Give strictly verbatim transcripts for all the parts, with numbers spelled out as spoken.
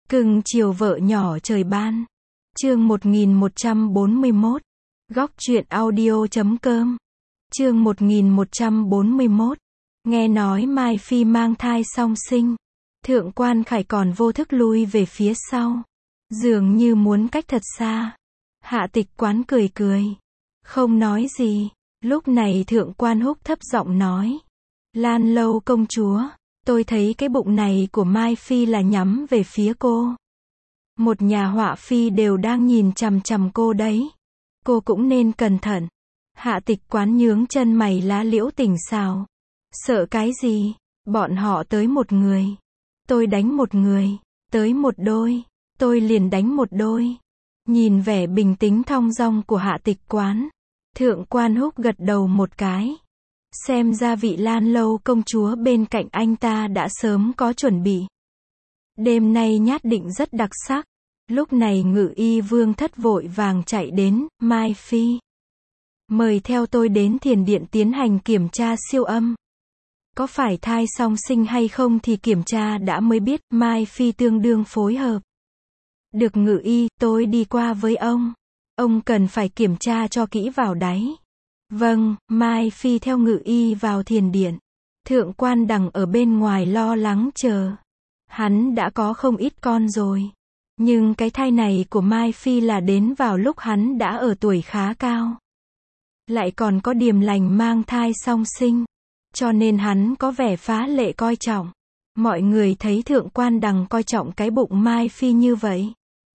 Cưng chiều vợ nhỏ trời ban. Chương một nghìn một trăm bốn mươi mốt. Góc truyện audio chấm com. Chương một nghìn một trăm bốn mươi mốt. Nghe nói Mai Phi mang thai song sinh. Thượng quan Khải còn vô thức lui về phía sau. Dường như muốn cách thật xa. Hạ Tịch Quán cười cười. Không nói gì. Lúc này thượng quan Húc thấp giọng nói. Lan Lâu công chúa. Tôi thấy cái bụng này của Mai Phi là nhắm về phía cô. Một nhà họa phi đều đang nhìn chằm chằm cô đấy. Cô cũng nên cẩn thận. Hạ Tịch Quán nhướng chân mày lá liễu tỉnh xào. Sợ cái gì? Bọn họ tới một người. Tôi đánh một người. Tới một đôi. Tôi liền đánh một đôi. Nhìn vẻ bình tĩnh thong dong của Hạ Tịch Quán. Thượng quan Húc gật đầu một cái. Xem ra vị Lan Lâu công chúa bên cạnh anh ta đã sớm có chuẩn bị. Đêm nay nhát định rất đặc sắc. Lúc này Ngự Y Vương Thất vội vàng chạy đến. Mai Phi, mời theo tôi đến thiền điện tiến hành kiểm tra siêu âm. Có phải thai song sinh hay không thì kiểm tra đã mới biết. Mai Phi tương đương phối hợp. Được Ngự Y, tôi đi qua với ông. Ông cần phải kiểm tra cho kỹ vào đáy. Vâng. Mai Phi theo Ngự Y vào thiền điện. Thượng quan Đằng ở bên ngoài lo lắng chờ. Hắn đã có không ít con rồi. Nhưng cái thai này của Mai Phi là đến vào lúc hắn đã ở tuổi khá cao. Lại còn có điềm lành mang thai song sinh. Cho nên hắn có vẻ phá lệ coi trọng. Mọi người thấy thượng quan Đằng coi trọng cái bụng Mai Phi như vậy.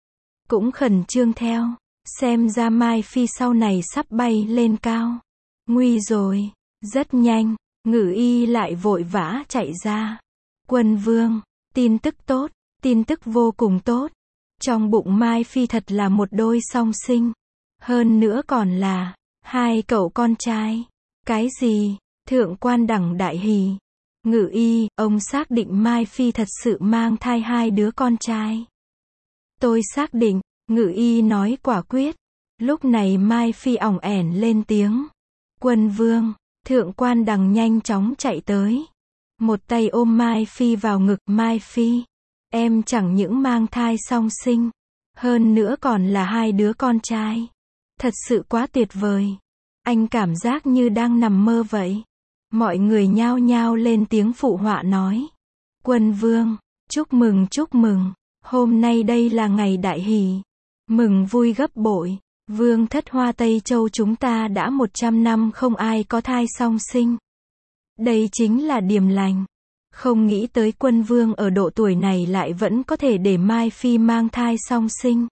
Cũng khẩn trương theo. Xem ra Mai Phi sau này sắp bay lên cao. Nguy rồi. Rất nhanh. Ngự Y lại vội vã chạy ra. Quân vương. Tin tức tốt. Tin tức vô cùng tốt. Trong bụng Mai Phi thật là một đôi song sinh. Hơn nữa còn là hai cậu con trai. Cái gì? Thượng quan Đằng đại hỉ. Ngự Y, ông xác định Mai Phi thật sự mang thai hai đứa con trai. Tôi xác định. Ngự Y nói quả quyết. Lúc này Mai Phi ỏng ẻn lên tiếng. Quân vương. Thượng quan Đằng nhanh chóng chạy tới. Một tay ôm Mai Phi vào ngực. Mai Phi, em chẳng những mang thai song sinh. Hơn nữa còn là hai đứa con trai. Thật sự quá tuyệt vời. Anh cảm giác như đang nằm mơ vậy. Mọi người nhao nhao lên tiếng phụ họa nói. Quân vương, chúc mừng chúc mừng. Hôm nay đây là ngày đại hỷ. Mừng vui gấp bội. Vương thất Hoa Tây Châu chúng ta đã một trăm năm không ai có thai song sinh. Đây chính là điềm lành. Không nghĩ tới quân vương ở độ tuổi này lại vẫn có thể để Mai Phi mang thai song sinh.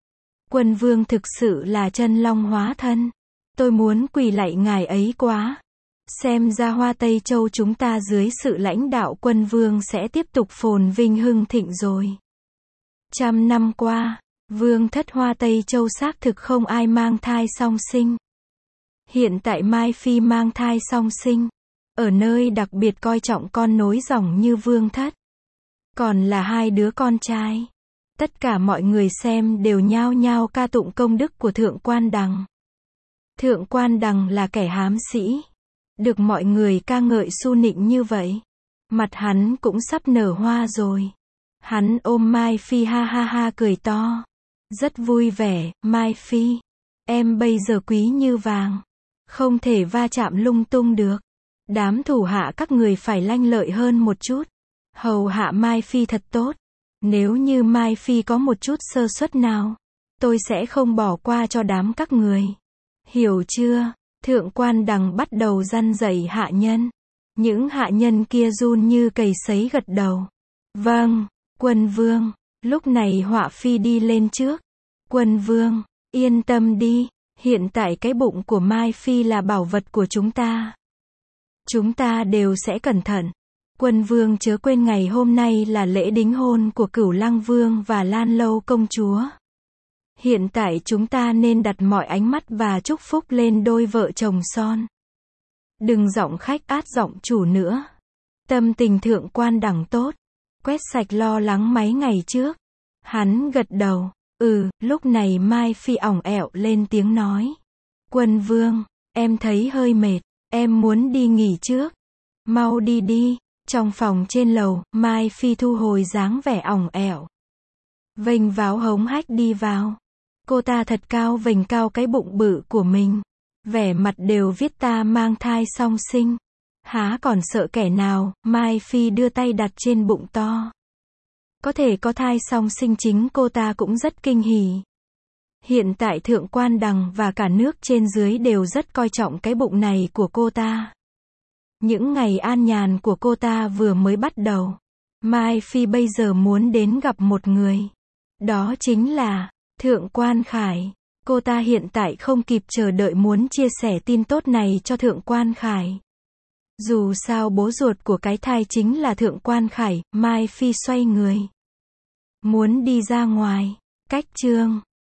Quân vương thực sự là chân long hóa thân. Tôi muốn quỳ lạy ngài ấy quá. Xem ra Hoa Tây Châu chúng ta dưới sự lãnh đạo quân vương sẽ tiếp tục phồn vinh hưng thịnh rồi. Trăm năm qua, vương thất Hoa Tây Châu xác thực không ai mang thai song sinh. Hiện tại Mai Phi mang thai song sinh. Ở nơi đặc biệt coi trọng con nối dòng như vương thất. Còn là hai đứa con trai. Tất cả mọi người xem đều nhao nhao ca tụng công đức của thượng quan Đằng. Thượng quan Đằng là kẻ hám sĩ. Được mọi người ca ngợi su nịnh như vậy. Mặt hắn cũng sắp nở hoa rồi. Hắn ôm Mai Phi ha ha ha cười to. Rất vui vẻ. Mai Phi, em bây giờ quý như vàng. Không thể va chạm lung tung được. Đám thủ hạ các người phải lanh lợi hơn một chút. Hầu hạ Mai Phi thật tốt. Nếu như Mai Phi có một chút sơ suất nào, tôi sẽ không bỏ qua cho đám các người. Hiểu chưa? Thượng quan Đằng bắt đầu răn dạy hạ nhân. Những hạ nhân kia run như cầy sấy gật đầu. Vâng, quân vương. Lúc này Họa Phi đi lên trước. Quân vương, yên tâm đi. Hiện tại cái bụng của Mai Phi là bảo vật của chúng ta. Chúng ta đều sẽ cẩn thận. Quân vương chớ quên ngày hôm nay là lễ đính hôn của Cửu Lăng Vương và Lan Lâu công chúa. Hiện tại chúng ta nên đặt mọi ánh mắt và chúc phúc lên đôi vợ chồng son. Đừng giọng khách át giọng chủ nữa. Tâm tình thượng quan Đằng tốt. Quét sạch lo lắng mấy ngày trước. Hắn gật đầu. Ừ, lúc này Mai Phi ỏng ẻo lên tiếng nói. Quân vương, em thấy hơi mệt. Em muốn đi nghỉ trước. Mau đi đi. Trong phòng trên lầu, Mai Phi thu hồi dáng vẻ ỏng ẻo. vênh váo hống hách đi vào. Cô ta thật cao vênh cao cái bụng bự của mình. Vẻ mặt đều viết ta mang thai song sinh. Há còn sợ kẻ nào, Mai Phi đưa tay đặt trên bụng to. Có thể có thai song sinh chính cô ta cũng rất kinh hỉ. Hiện tại Thượng Quan Đằng và cả nước trên dưới đều rất coi trọng cái bụng này của cô ta. Những ngày an nhàn của cô ta vừa mới bắt đầu. Mai Phi bây giờ muốn đến gặp một người. Đó chính là Thượng Quan Khải. Cô ta hiện tại không kịp chờ đợi muốn chia sẻ tin tốt này cho Thượng Quan Khải. Dù sao bố ruột của cái thai chính là Thượng Quan Khải. Mai Phi xoay người, muốn đi ra ngoài. Cách chương